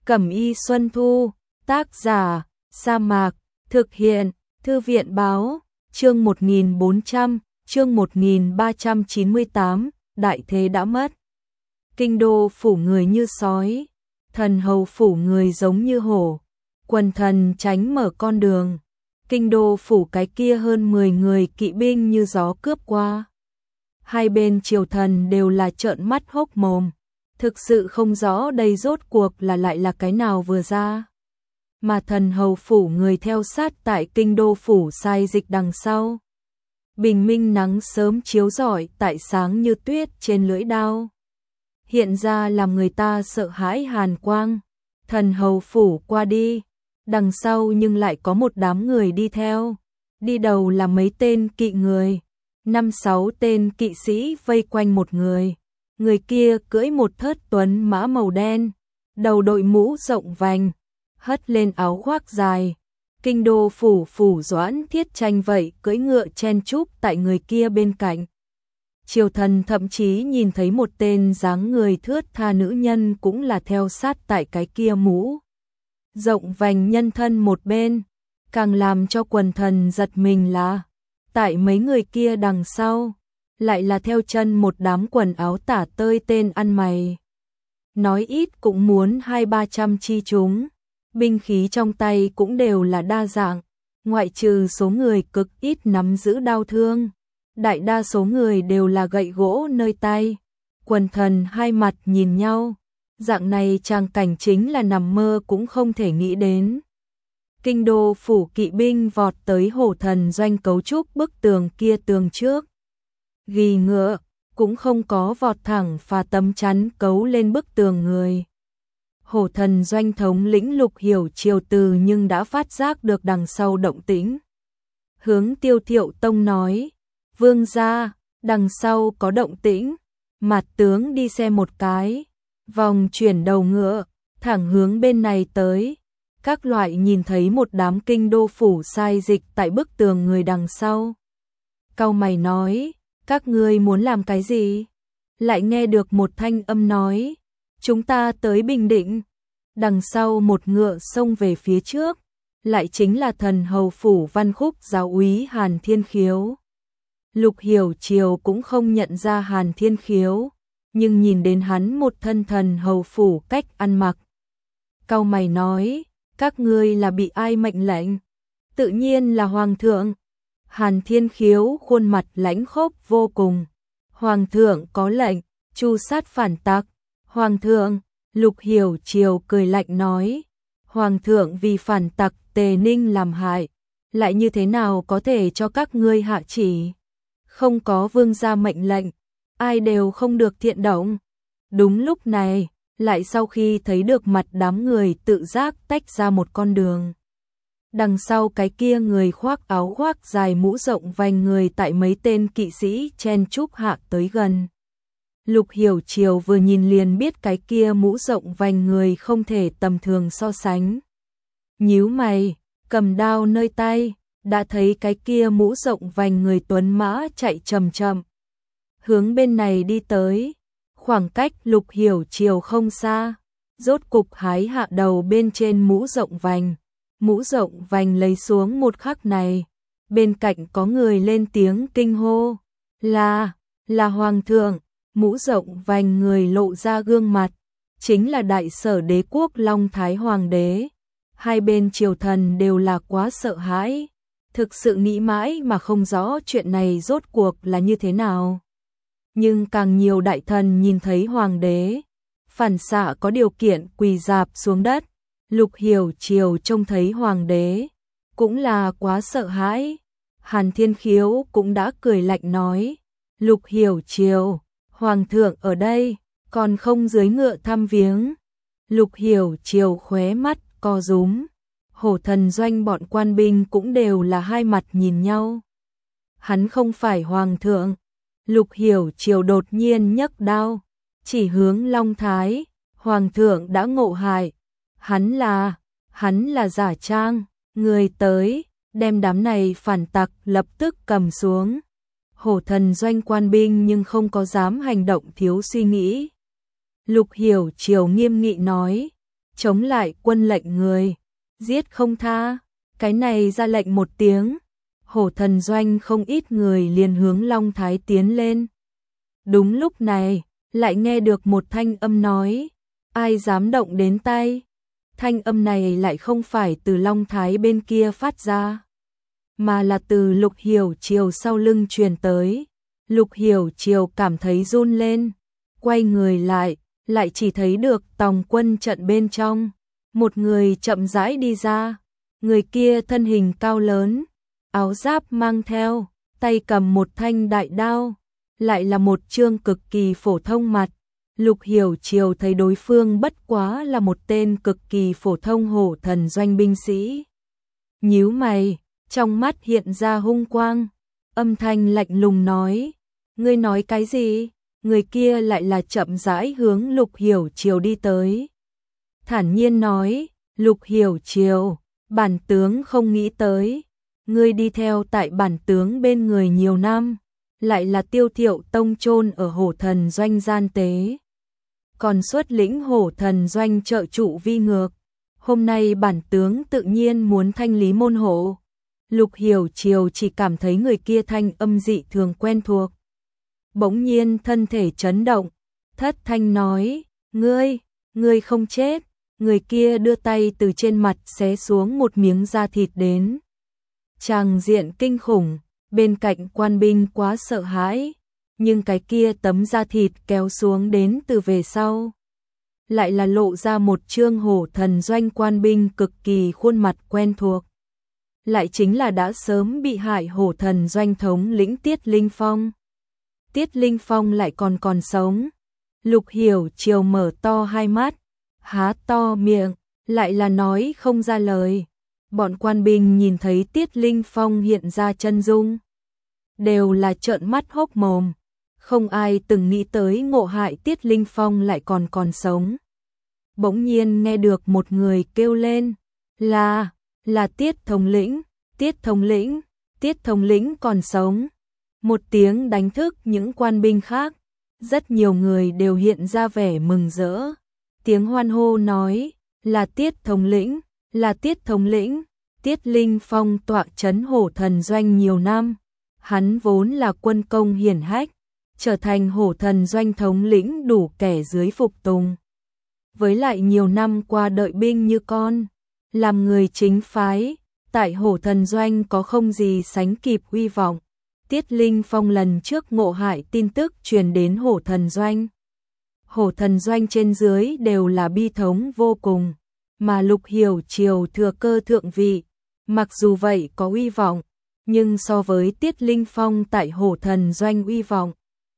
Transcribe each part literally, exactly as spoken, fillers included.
Cẩm y Xuân Thu, tác giả, Sa Mạc, thực hiện, Thư viện báo, chương một nghìn bốn trăm, chương một nghìn ba trăm chín mươi tám, đại thế đã mất. Kinh đô phủ người như sói, thần hầu phủ người giống như hổ, quần thần tránh mở con đường. Kinh đô phủ cái kia hơn mười người kỵ binh như gió cướp qua. Hai bên triều thần đều là trợn mắt hốc mồm, thực sự không rõ đây rốt cuộc là lại là cái nào vừa ra. Mà thần hầu phủ người theo sát tại kinh đô phủ sai dịch đằng sau. Bình minh nắng sớm chiếu rọi tại sáng như tuyết trên lưỡi đao. Hiện ra làm người ta sợ hãi hàn quang. Thần hầu phủ qua đi, đằng sau nhưng lại có một đám người đi theo. Đi đầu là mấy tên kỵ người, năm sáu tên kỵ sĩ vây quanh một người. Người kia cưỡi một thớt tuấn mã màu đen, đầu đội mũ rộng vành, hất lên áo khoác dài. Kinh đô phủ phủ Doãn Thiết Tranh vậy cưỡi ngựa chen chúc tại người kia bên cạnh. Triều thần thậm chí nhìn thấy một tên dáng người thướt tha nữ nhân cũng là theo sát tại cái kia mũ rộng vành nhân thân một bên. Càng làm cho quần thần giật mình là tại mấy người kia đằng sau lại là theo chân một đám quần áo tả tơi tên ăn mày. Nói ít cũng muốn hai ba trăm chi chúng. Binh khí trong tay cũng đều là đa dạng, ngoại trừ số người cực ít nắm giữ đao thương. Đại đa số người đều là gậy gỗ nơi tay. Quần thần hai mặt nhìn nhau, dạng này tràng cảnh chính là nằm mơ cũng không thể nghĩ đến. Kinh đô phủ kỵ binh vọt tới hổ thần doanh cấu trúc bức tường kia tường trước. Ghi ngựa, cũng không có vọt thẳng phá tấm chắn cấu lên bức tường người. Hổ thần doanh thống lĩnh Lục Hiểu Triều từ nhưng đã phát giác được đằng sau động tĩnh. Hướng Tiêu Thiệu Tông nói, vương gia, đằng sau có động tĩnh. Mạt tướng đi xem một cái, vòng chuyển đầu ngựa, thẳng hướng bên này tới. Các loại nhìn thấy một đám kinh đô phủ sai dịch tại bức tường người đằng sau. Cau mày nói, các ngươi muốn làm cái gì? Lại nghe được một thanh âm nói, chúng ta tới Bình Định. Đằng sau một ngựa xông về phía trước, lại chính là thần hầu phủ Văn Khúc giáo úy Hàn Thiên Khiếu. Lục Hiểu Triều cũng không nhận ra Hàn Thiên Khiếu, nhưng nhìn đến hắn một thân thần hầu phủ cách ăn mặc. Cau mày nói, các ngươi là bị ai mệnh lệnh? Tự nhiên là Hoàng thượng. Hàn Thiên Khiếu khuôn mặt lãnh khốc vô cùng. Hoàng thượng có lệnh, tru sát phản tặc. Hoàng thượng, Lục Hiểu Triều cười lạnh nói, Hoàng thượng vì phản tặc Tề Ninh làm hại, lại như thế nào có thể cho các ngươi hạ chỉ? Không có vương gia mệnh lệnh, ai đều không được thiện động. Đúng lúc này, lại sau khi thấy được mặt đám người tự giác tách ra một con đường. Đằng sau cái kia người khoác áo khoác dài mũ rộng vành người tại mấy tên kỵ sĩ chen chúc hạ tới gần. Lục Hiểu Triều vừa nhìn liền biết cái kia mũ rộng vành người không thể tầm thường so sánh. Nhíu mày, cầm đao nơi tay, đã thấy cái kia mũ rộng vành người tuấn mã chạy chậm chậm hướng bên này đi tới. Khoảng cách Lục Hiểu Triều không xa, rốt cục hái hạ đầu bên trên mũ rộng vành. Mũ rộng vành lấy xuống một khắc này, bên cạnh có người lên tiếng kinh hô, là, là Hoàng thượng. Mũ rộng vành người lộ ra gương mặt, chính là đại sở đế quốc Long Thái Hoàng đế. Hai bên triều thần đều là quá sợ hãi, thực sự nghĩ mãi mà không rõ chuyện này rốt cuộc là như thế nào. Nhưng càng nhiều đại thần nhìn thấy Hoàng đế, phản xạ có điều kiện quỳ rạp xuống đất. Lục Hiểu Triều trông thấy Hoàng đế, cũng là quá sợ hãi. Hàn Thiên Khiếu cũng đã cười lạnh nói, Lục Hiểu Triều, Hoàng thượng ở đây, còn không dưới ngựa thăm viếng. Lục Hiểu Triều khóe mắt co rúm, hổ thần doanh bọn quan binh cũng đều là hai mặt nhìn nhau. Hắn không phải Hoàng thượng. Lục Hiểu Triều đột nhiên nhấc đao, chỉ hướng Long Thái. Hoàng thượng đã ngộ hại. Hắn là, hắn là giả trang. Người tới, đem đám này phản tặc lập tức cầm xuống. Hổ thần doanh quan binh nhưng không có dám hành động thiếu suy nghĩ. Lục Hiểu Triều nghiêm nghị nói, chống lại quân lệnh người, giết không tha. Cái này ra lệnh một tiếng, Hổ Thần Doanh không ít người liền hướng Long Thái tiến lên. Đúng lúc này, lại nghe được một thanh âm nói, ai dám động đến tay. Thanh âm này lại không phải từ Long Thái bên kia phát ra, mà là từ Lục Hiểu Chiều sau lưng truyền tới. Lục Hiểu Chiều cảm thấy run lên, quay người lại, lại chỉ thấy được tòng quân trận bên trong, một người chậm rãi đi ra. Người kia thân hình cao lớn, áo giáp mang theo, tay cầm một thanh đại đao, lại là một trương cực kỳ phổ thông mặt. Lục Hiểu Chiều thấy đối phương bất quá là một tên cực kỳ phổ thông Hổ Thần Doanh binh sĩ. Nhíu mày, trong mắt hiện ra hung quang, âm thanh lạnh lùng nói, ngươi nói cái gì? Người kia lại là chậm rãi hướng Lục Hiểu Chiều đi tới. Thản nhiên nói, Lục Hiểu Chiều, bản tướng không nghĩ tới, ngươi đi theo tại bản tướng bên người nhiều năm, lại là Tiêu Thiệu Tông chôn ở Hổ Thần Doanh gian tế, còn xuất lĩnh Hổ Thần Doanh trợ trụ vi ngược. Hôm nay bản tướng tự nhiên muốn thanh lý môn hộ. Lục Hiểu Chiều chỉ cảm thấy người kia thanh âm dị thường quen thuộc. Bỗng nhiên thân thể chấn động, thất thanh nói, ngươi, ngươi không chết. Người kia đưa tay từ trên mặt xé xuống một miếng da thịt đến. Tràng diện kinh khủng, bên cạnh quan binh quá sợ hãi, nhưng cái kia tấm da thịt kéo xuống đến từ về sau, lại là lộ ra một trương Hổ Thần Doanh quan binh cực kỳ khuôn mặt quen thuộc. Lại chính là đã sớm bị hại Hổ Thần Doanh thống lĩnh Tiết Linh Phong. Tiết Linh Phong lại còn còn sống. Lục Hiểu Chiều mở to hai mắt, há to miệng, lại là nói không ra lời. Bọn quan binh nhìn thấy Tiết Linh Phong hiện ra chân dung, đều là trợn mắt hốc mồm. Không ai từng nghĩ tới ngộ hại Tiết Linh Phong lại còn còn sống. Bỗng nhiên nghe được một người kêu lên, là, là Tiết thống lĩnh, Tiết thống lĩnh, Tiết thống lĩnh còn sống. Một tiếng đánh thức những quan binh khác, rất nhiều người đều hiện ra vẻ mừng rỡ. Tiếng hoan hô nói, là Tiết thống lĩnh, là Tiết thống lĩnh. Tiết Linh Phong tọa trấn Hổ Thần Doanh nhiều năm, hắn vốn là quân công hiển hách, trở thành Hổ Thần Doanh thống lĩnh đủ kẻ dưới phục tùng. Với lại nhiều năm qua đợi binh như con, làm người chính phái, tại Hổ Thần Doanh có không gì sánh kịp uy vọng. Tiết Linh Phong lần trước ngộ hại tin tức truyền đến Hổ Thần Doanh. Hổ Thần Doanh trên dưới đều là bi thống vô cùng, mà Lục Hiểu Chiều thừa cơ thượng vị, mặc dù vậy có uy vọng, nhưng so với Tiết Linh Phong tại Hổ Thần Doanh uy vọng,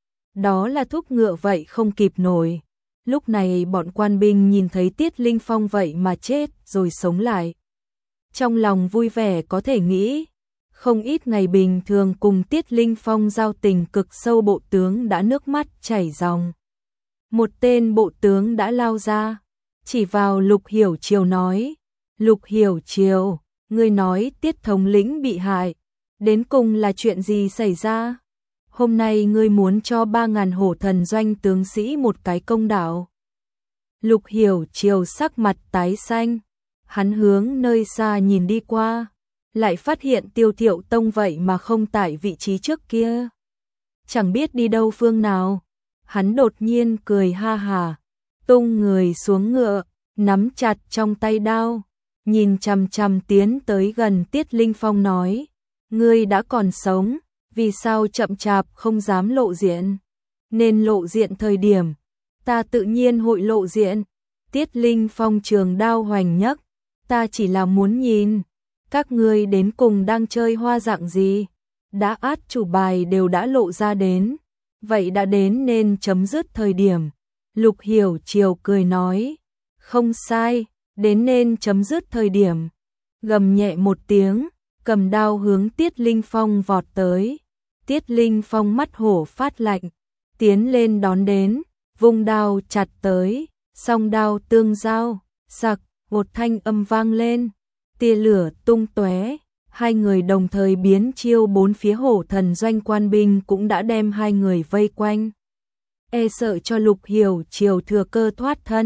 đó là thúc ngựa vậy không kịp nổi. Lúc này bọn quan binh nhìn thấy Tiết Linh Phong vậy mà chết rồi sống lại, trong lòng vui vẻ có thể nghĩ. Không ít ngày bình thường cùng Tiết Linh Phong giao tình cực sâu bộ tướng đã nước mắt chảy ròng. Một tên bộ tướng đã lao ra, chỉ vào Lục Hiểu Chiều nói, Lục Hiểu Chiều, ngươi nói Tiết thống lĩnh bị hại, đến cùng là chuyện gì xảy ra? Hôm nay ngươi muốn cho ba ngàn Hổ Thần Doanh tướng sĩ một cái công đạo. Lục Hiểu Chiều sắc mặt tái xanh, hắn hướng nơi xa nhìn đi qua, lại phát hiện Tiêu Thiệu Tông vậy mà không tại vị trí trước kia, chẳng biết đi đâu phương nào. Hắn đột nhiên cười ha hà, tung người xuống ngựa, nắm chặt trong tay đao, nhìn chằm chằm tiến tới gần Tiết Linh Phong nói, ngươi đã còn sống, vì sao chậm chạp không dám lộ diện? Nên lộ diện thời điểm, ta tự nhiên hội lộ diện. Tiết Linh Phong trường đao hoành nhấc, ta chỉ là muốn nhìn, các ngươi đến cùng đang chơi hoa dạng gì? Đã át chủ bài đều đã lộ ra đến, vậy đã đến nên chấm dứt thời điểm. Lục Hiểu Chiều cười nói, không sai, đến nên chấm dứt thời điểm. Gầm nhẹ một tiếng, cầm đao hướng Tiết Linh Phong vọt tới. Tiết Linh Phong mắt hổ phát lạnh, tiến lên đón đến, vung đao chặt tới, song đao tương giao, sặc, một thanh âm vang lên, tia lửa tung tóe, hai người đồng thời biến chiêu, bốn phía Hổ Thần Doanh quan binh cũng đã đem hai người vây quanh. E sợ cho Lục Hiểu Chiều thừa cơ thoát thân,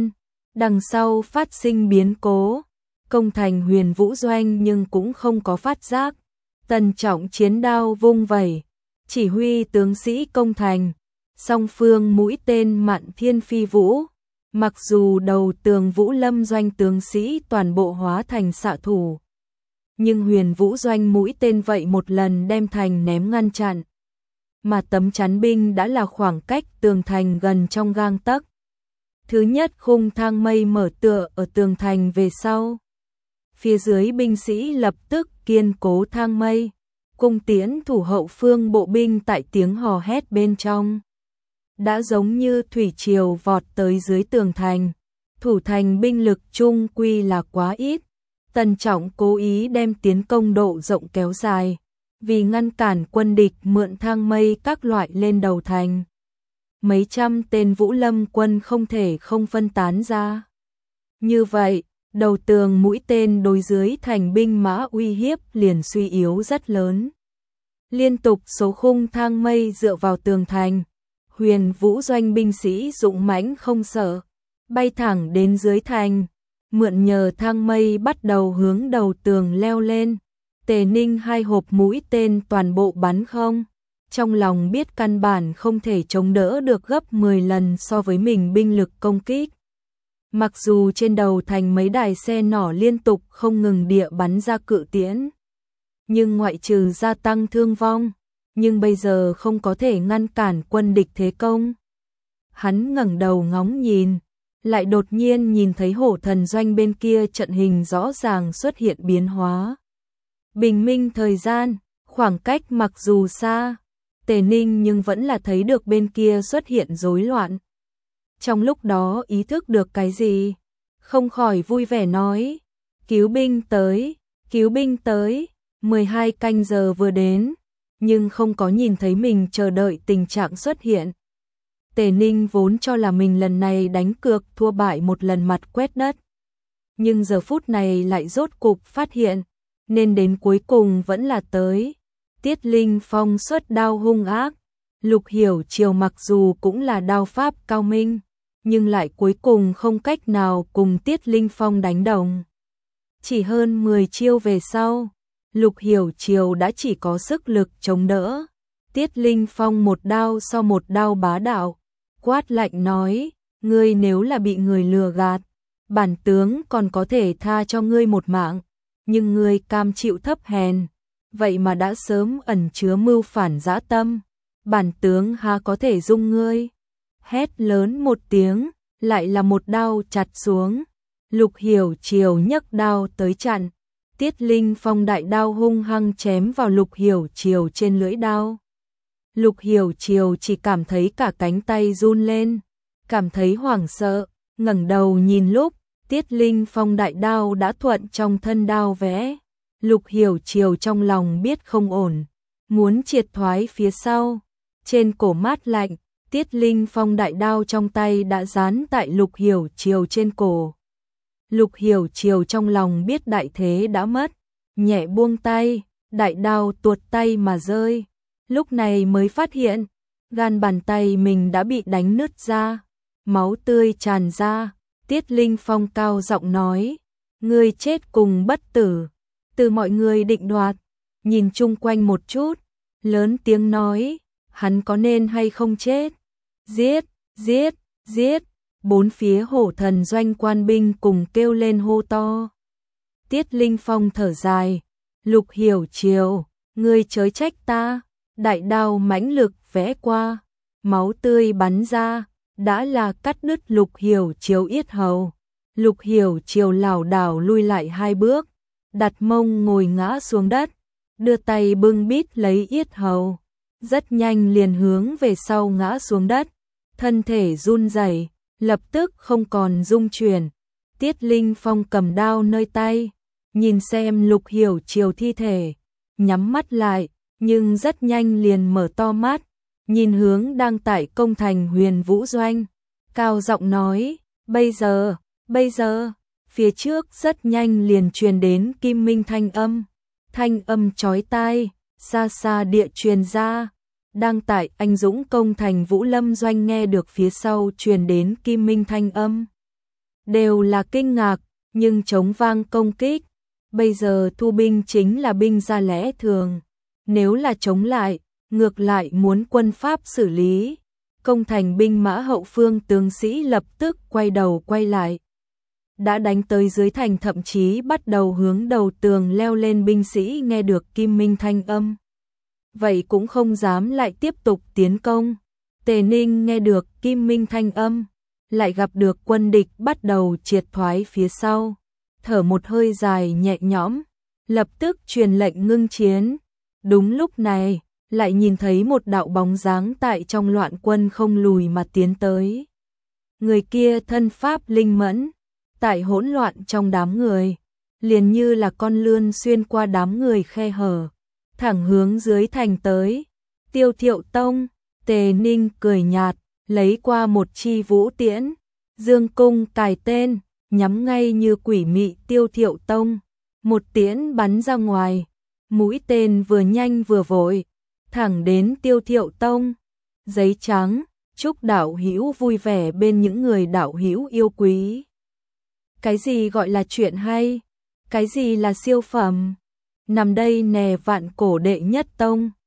Đằng sau phát sinh biến cố, công thành Huyền Vũ Doanh nhưng cũng không có phát giác. Tần Trọng chiến đao vung vẩy, chỉ huy tướng sĩ công thành, song phương mũi tên mạn thiên phi vũ. Mặc dù đầu tường Vũ Lâm Doanh tướng sĩ toàn bộ hóa thành xạ thủ, nhưng Huyền Vũ Doanh mũi tên vậy một lần đem thành ném ngăn chặn. Mà tấm chắn binh đã là khoảng cách tường thành gần trong gang tấc. Thứ nhất khung thang mây mở tựa ở tường thành về sau. Phía dưới binh sĩ lập tức kiên cố thang mây, cung tiễn thủ hậu phương bộ binh tại tiếng hò hét bên trong. Đã giống như thủy triều vọt tới dưới tường thành, thủ thành binh lực chung quy là quá ít. Tần Trọng cố ý đem tiến công độ rộng kéo dài, vì ngăn cản quân địch mượn thang mây các loại lên đầu thành. Mấy trăm tên Vũ Lâm quân không thể không phân tán ra. Như vậy, đầu tường mũi tên đối dưới thành binh mã uy hiếp liền suy yếu rất lớn. Liên tục số khung thang mây dựa vào tường thành, Huyền Vũ Doanh binh sĩ dũng mãnh không sợ, bay thẳng đến dưới thành, mượn nhờ thang mây bắt đầu hướng đầu tường leo lên. Tề Ninh hai hộp mũi tên toàn bộ bắn không, trong lòng biết căn bản không thể chống đỡ được gấp mười lần so với mình binh lực công kích. Mặc dù trên đầu thành mấy đài xe nỏ liên tục không ngừng địa bắn ra cự tiễn, nhưng ngoại trừ gia tăng thương vong, nhưng bây giờ không có thể ngăn cản quân địch thế công. Hắn ngẩng đầu ngóng nhìn, lại đột nhiên nhìn thấy Hổ Thần Doanh bên kia trận hình rõ ràng xuất hiện biến hóa. Bình minh thời gian, khoảng cách mặc dù xa, Tề Ninh nhưng vẫn là thấy được bên kia xuất hiện rối loạn. Trong lúc đó ý thức được cái gì, không khỏi vui vẻ nói, cứu binh tới, cứu binh tới. mười hai canh giờ vừa đến, nhưng không có nhìn thấy mình chờ đợi tình trạng xuất hiện. Tề Ninh vốn cho là mình lần này đánh cược thua bại một lần mặt quét đất, nhưng giờ phút này lại rốt cục phát hiện, nên đến cuối cùng vẫn là tới. Tiết Linh Phong xuất đao hung ác, Lục Hiểu Chiều mặc dù cũng là đao pháp cao minh, nhưng lại cuối cùng không cách nào cùng Tiết Linh Phong đánh đồng. Chỉ hơn mười chiêu về sau, Lục Hiểu Chiều đã chỉ có sức lực chống đỡ. Tiết Linh Phong một đao sau một đao bá đạo, quát lạnh nói, ngươi nếu là bị người lừa gạt, bản tướng còn có thể tha cho ngươi một mạng, nhưng ngươi cam chịu thấp hèn, vậy mà đã sớm ẩn chứa mưu phản dã tâm, bản tướng há có thể dung ngươi. Hét lớn một tiếng, lại là một đao chặt xuống. Lục Hiểu Chiều nhấc đao tới chặn. Tiết Linh Phong đại đao hung hăng chém vào Lục Hiểu Chiều trên lưỡi đao. Lục Hiểu Chiều chỉ cảm thấy cả cánh tay run lên, cảm thấy hoảng sợ, ngẩng đầu nhìn lúc Tiết Linh Phong đại đao đã thuận trong thân đao vẽ. Lục Hiểu Chiều trong lòng biết không ổn, muốn triệt thoái phía sau. Trên cổ mát lạnh, Tiết Linh Phong đại đao trong tay đã dán tại Lục Hiểu Chiều trên cổ. Lục Hiểu Chiều trong lòng biết đại thế đã mất, nhẹ buông tay, đại đao tuột tay mà rơi. Lúc này mới phát hiện, gan bàn tay mình đã bị đánh nứt ra, máu tươi tràn ra. Tiết Linh Phong cao giọng nói, ngươi chết cùng bất tử, từ mọi người định đoạt. Nhìn chung quanh một chút, lớn tiếng nói, hắn có nên hay không chết? Giết, giết, giết. Bốn phía Hổ Thần Doanh quan binh cùng kêu lên hô to. Tiết Linh Phong thở dài, Lục Hiểu Chiều, ngươi chớ trách ta. Đại đao mãnh lực vẽ qua, máu tươi bắn ra, đã là cắt đứt Lục Hiểu Chiều yết hầu. Lục Hiểu Chiều lảo đảo lui lại hai bước, đặt mông ngồi ngã xuống đất, đưa tay bưng bít lấy yết hầu, rất nhanh liền hướng về sau ngã xuống đất, thân thể run rẩy, lập tức không còn rung chuyển. Tiết Linh Phong cầm đao nơi tay, nhìn xem Lục Hiểu Chiều thi thể, nhắm mắt lại, nhưng rất nhanh liền mở to mắt, nhìn hướng đang tại công thành Huyền Vũ Doanh, cao giọng nói, bây giờ, bây giờ. Phía trước rất nhanh liền truyền đến kim minh thanh âm, thanh âm chói tai, xa xa địa truyền ra. Đang tại anh dũng công thành Vũ Lâm Doanh nghe được phía sau truyền đến kim minh thanh âm, đều là kinh ngạc, nhưng chống vang công kích. Bây giờ thu binh chính là binh ra lẽ thường. Nếu là chống lại, ngược lại muốn quân Pháp xử lý. Công thành binh mã hậu phương tướng sĩ lập tức quay đầu quay lại. Đã đánh tới dưới thành, thậm chí bắt đầu hướng đầu tường leo lên. Binh sĩ nghe được Kim Minh thanh âm, vậy cũng không dám lại tiếp tục tiến công. Tề Ninh nghe được Kim Minh thanh âm, lại gặp được quân địch bắt đầu triệt thoái phía sau, thở một hơi dài nhẹ nhõm, lập tức truyền lệnh ngưng chiến. Đúng lúc này, lại nhìn thấy một đạo bóng dáng tại trong loạn quân không lùi mà tiến tới. Người kia thân pháp linh mẫn, tại hỗn loạn trong đám người, liền như là con lươn xuyên qua đám người khe hở, thẳng hướng dưới thành tới. Tiêu Thiệu Tông. Tề Ninh cười nhạt, lấy qua một chi vũ tiễn, dương cung cài tên, nhắm ngay như quỷ mị Tiêu Thiệu Tông. Một tiễn bắn ra ngoài, mũi tên vừa nhanh vừa vội, thẳng đến Tiêu Thiệu Tông. Giấy trắng, chúc đạo hữu vui vẻ bên những người đạo hữu yêu quý. Cái gì gọi là chuyện hay? Cái gì là siêu phẩm? Nằm đây nè vạn cổ đệ nhất tông.